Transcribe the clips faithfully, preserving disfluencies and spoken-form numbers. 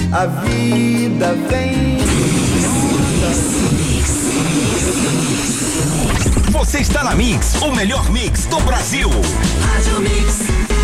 a vida vem. Você está na Mix, o melhor mix do Brasil. Rádio Mix.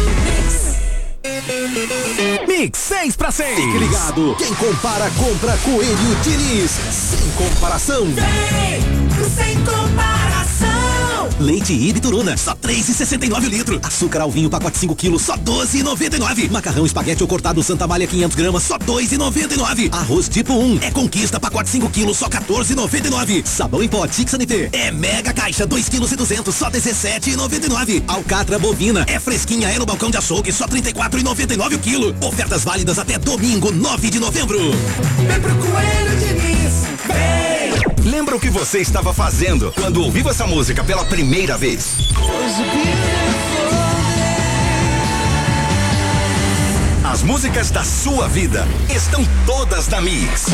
Mix seis para seis. Fique ligado. Quem compara, compra Coelho Diniz. Sem comparação. Vem, sem comparação. Leite Ibituruna, só três e sessenta e nove o litro. Açúcar alvinho, pacote cinco quilos, só doze e noventa e nove. Macarrão espaguete ou cortado Santa Malha quinhentos gramas, só dois e noventa e nove. Arroz tipo um, é Conquista, pacote cinco quilos, só quatorze e noventa e nove. Sabão em pó Tixanité, é mega caixa, dois quilos e duzentos, só dezessete e noventa e nove. Alcatra bovina, é fresquinha, é no balcão de açougue, só trinta e quatro e noventa e nove o quilo. Ofertas válidas até domingo, nove de novembro. Vem pro Coelho Diniz, vem! Lembra o que você estava fazendo quando ouviu essa música pela primeira vez? As músicas da sua vida estão todas na Mix.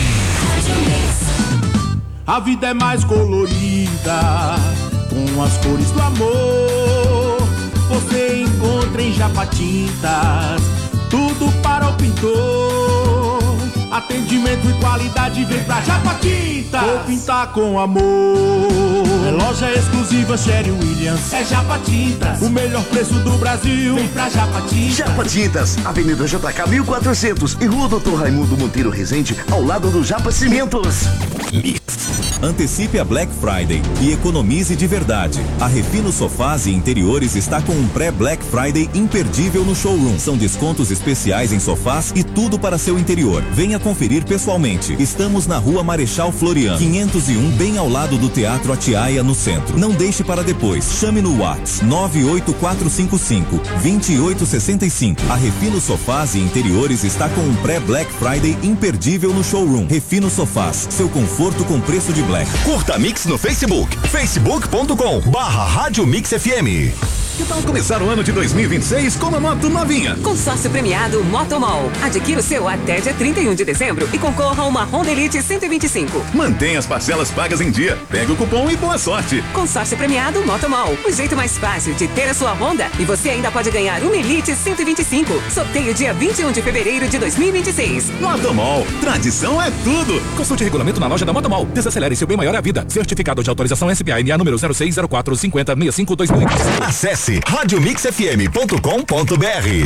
A vida é mais colorida, com as cores do amor. Você encontra em Japa Tintas, tudo para o pintor. Atendimento e qualidade, vem pra Japa Tintas. Vou pintar com amor. É loja exclusiva Sherry Williams. É Japa Tintas, o melhor preço do Brasil. Vem pra Japa Tintas. Japa Tintas, Avenida J K mil e quatrocentos e Rua doutor Raimundo Monteiro Rezende, ao lado do Japa Cimentos. Antecipe a Black Friday e economize de verdade. A Refino Sofás e Interiores está com um pré-Black Friday imperdível no showroom. São descontos especiais em sofás e tudo para seu interior. Venha conferir pessoalmente. Estamos na Rua Marechal Floriano, quinhentos e um, bem ao lado do Teatro Atiaia, no centro. Não deixe para depois. Chame no WhatsApp nove oito quatro cinco cinco, dois oito seis cinco. A Refino Sofás e Interiores está com um pré-Black Friday imperdível no showroom. Refino Sofás, seu conforto com preço de Black. Curta a Mix no Facebook, facebook ponto com barra Rádio Mix F M. Que tal começar o ano de dois mil e vinte e seis com uma moto novinha? Consórcio premiado Motomol. Adquira o seu até dia trinta e um de dezembro e concorra a uma Honda Elite cento e vinte e cinco. Mantenha as parcelas pagas em dia. Pega o cupom e boa sorte. Consórcio premiado Motomol. O jeito mais fácil de ter a sua Honda. E você ainda pode ganhar uma Elite cento e vinte e cinco. Sorteio dia vinte e um de fevereiro de dois mil e vinte e seis. Motomol. Tradição é tudo. Consulte regulamento na loja da Motomol. Desacelere, seu bem maior é a vida. Certificado de autorização S P A N A número zero seis zero quatro cinco zero seis cinco dois mil e vinte. Acesse rádio mix f m ponto com ponto b r.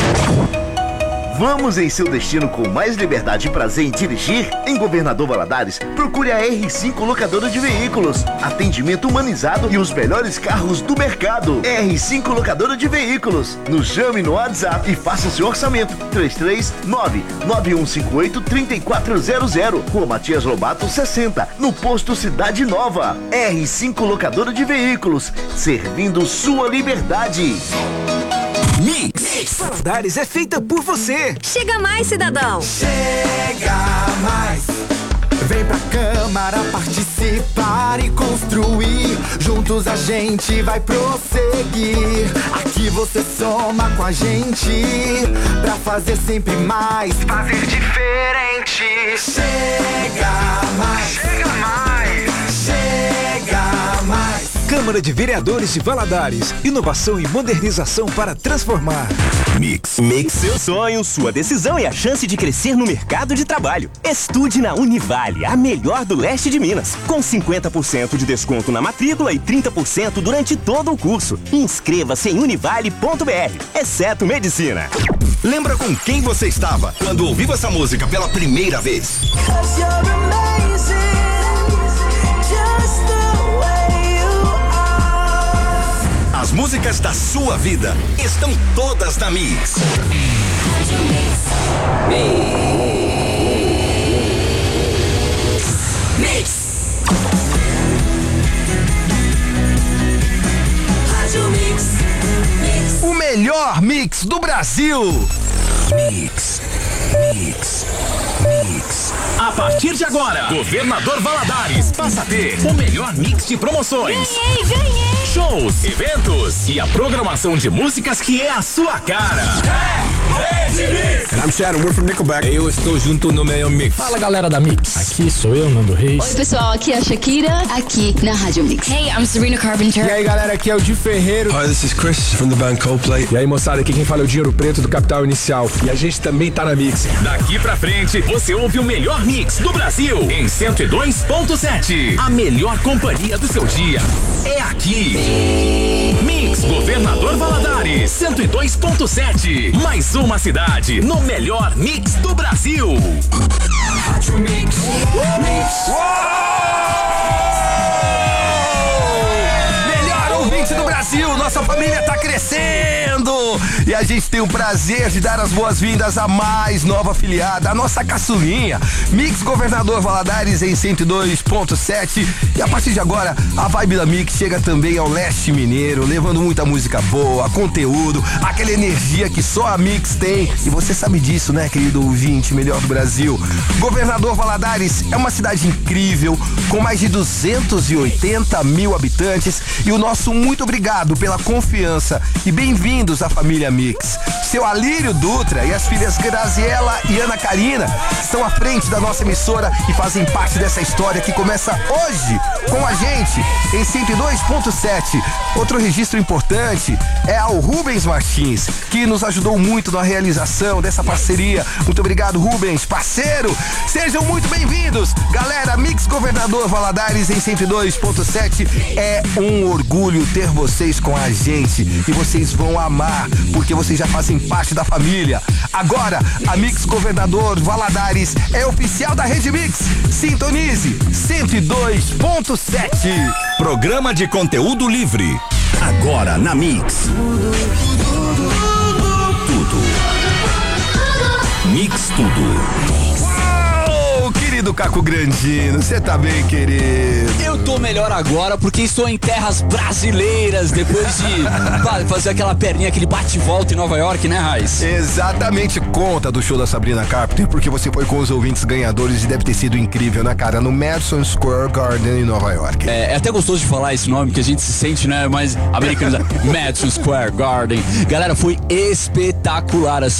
Vamos em seu destino com mais liberdade e prazer em dirigir? Em Governador Valadares, procure a R cinco Locadora de Veículos. Atendimento humanizado e os melhores carros do mercado. R cinco Locadora de Veículos. Nos chame no WhatsApp e faça seu orçamento. três três nove, nove um cinco oito, três quatro zero zero. Rua Matias Lobato sessenta, no posto Cidade Nova. R cinco Locadora de Veículos, servindo sua liberdade. Mix. Valadares é feita por você. Chega mais, cidadão. Chega mais. Vem pra Câmara participar e construir. Juntos a gente vai prosseguir. Aqui você soma com a gente pra fazer sempre mais, fazer diferente. Chega mais. Chega mais. Chega mais. Câmara de Vereadores de Valadares. Inovação e modernização para transformar. Mix. Mix. Seu sonho, sua decisão e a chance de crescer no mercado de trabalho. Estude na Univale, a melhor do leste de Minas. Com cinquenta por cento de desconto na matrícula e trinta por cento durante todo o curso. Inscreva-se em univale ponto b r, exceto medicina. Lembra com quem você estava quando ouviu essa música pela primeira vez? As músicas da sua vida estão todas na Mix. Mix. Mix. Rádio Mix. Mix. O melhor mix do Brasil. Mix. Mix. Mix. A partir de agora, Governador Valadares passa a ter o melhor mix de promoções. Ganhei, ganhei. Shows, eventos e a programação de músicas que é a sua cara. And I'm Shadow, we're from Nickelback. Eu estou junto no meio mix. Fala galera da Mix, aqui sou eu, Nando Reis. Oi pessoal, aqui é a Shakira, aqui na Rádio Mix. Hey, I'm Sabrina Carpenter. E aí galera, aqui é o Di Ferreiro. Hi, this is Chris from the band Coldplay. E aí moçada, aqui quem fala é o Dinheiro Preto do Capital Inicial. E a gente também tá na Mix. Daqui pra frente, você ouve o melhor mix do Brasil em cento e dois ponto sete. A melhor companhia do seu dia é aqui. Mix Governador Valadares, cento e dois ponto sete. Mais uma cidade no melhor mix do Brasil. Rádio Mix. Mix. Melhor ouvinte do Brasil, nossa família tá crescendo e a gente tem o prazer de dar as boas-vindas à mais nova afiliada, a nossa caçulinha, Mix Governador Valadares em cento e dois ponto sete. E a partir de agora, a vibe da Mix chega também ao leste mineiro, levando muita música boa, conteúdo, aquela energia que só a Mix tem. E você sabe disso, né, querido ouvinte, melhor do Brasil. Governador Valadares é uma cidade incrível, com mais de duzentos e oitenta mil habitantes. E o nosso muito obrigado pela confiança e bem-vindos à família Mix. Seu Alírio Dutra e as filhas Graziela e Ana Karina estão à frente da nossa emissora e fazem parte dessa história que começa hoje com a gente em cento e dois ponto sete. Outro registro importante é ao Rubens Martins, que nos ajudou muito na realização dessa parceria. Muito obrigado, Rubens, parceiro. Sejam muito bem-vindos, galera. Mix Governador Valadares em cento e dois ponto sete. É um orgulho ter vocês com a gente e vocês vão amar, porque vocês já fazem parte da família. Agora, a Mix Governador Valadares é oficial da Rede Mix. Sintonize cento e dois ponto sete. Programa de conteúdo livre. Agora na Mix. Tudo. Mix Tudo. Querido Caco Grandino, você tá bem, querido? Eu tô melhor agora porque estou em terras brasileiras depois de fazer aquela perninha, aquele bate-volta em Nova York, né, Raiz? Exatamente, conta do show da Sabrina Carpenter, porque você foi com os ouvintes ganhadores e deve ter sido incrível, né, cara? No Madison Square Garden em Nova York. É, é até gostoso de falar esse nome, que a gente se sente, né, mais americano. Madison Square Garden. Galera, foi espetacular, assim.